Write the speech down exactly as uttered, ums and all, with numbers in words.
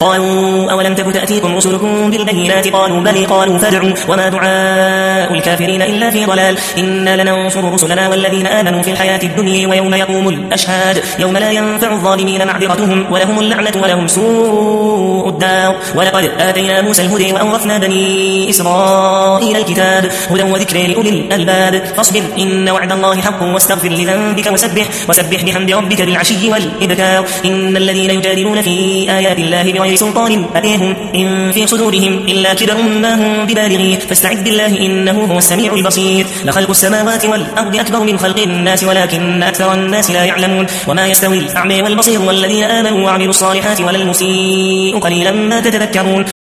قالوا أولم تك تأتيكم رسلكم بالبينات قالوا بلى قالوا فادعوا وما دعاء الكافرين إلا في ضلال إنا لننصر رسلنا والذين آمنوا في الحياة الدنيا ويوم يقوم الأشهاد يوم لا ينفع الظالمين معذرتهم ولهم اللعنة ولهم سوء الدار ولقد آتينا موسى الهدى وأورثنا بني إسرائيل الكتاب هدى وذكر لأولي الألباب فاصبر إن وعد الله حق واستغفر لذنبك وسبح وسبح بحمد ربك بالعشي والإبكار إن الذين يجادلون في آيات الله بغير سلطان أتيهم إن في صدورهم إلا كبر ما هم ببالغيه فاستعذ بالله إنه هو السميع البصير لخلق السماوات والأرض أكبر من خلق الناس ولكن أكثر الناس لا يعلمون وما يستوي الأعمى والبصير والذين آمنوا وعملوا الصالحات ولا المسيء قليلا ما تتذكرون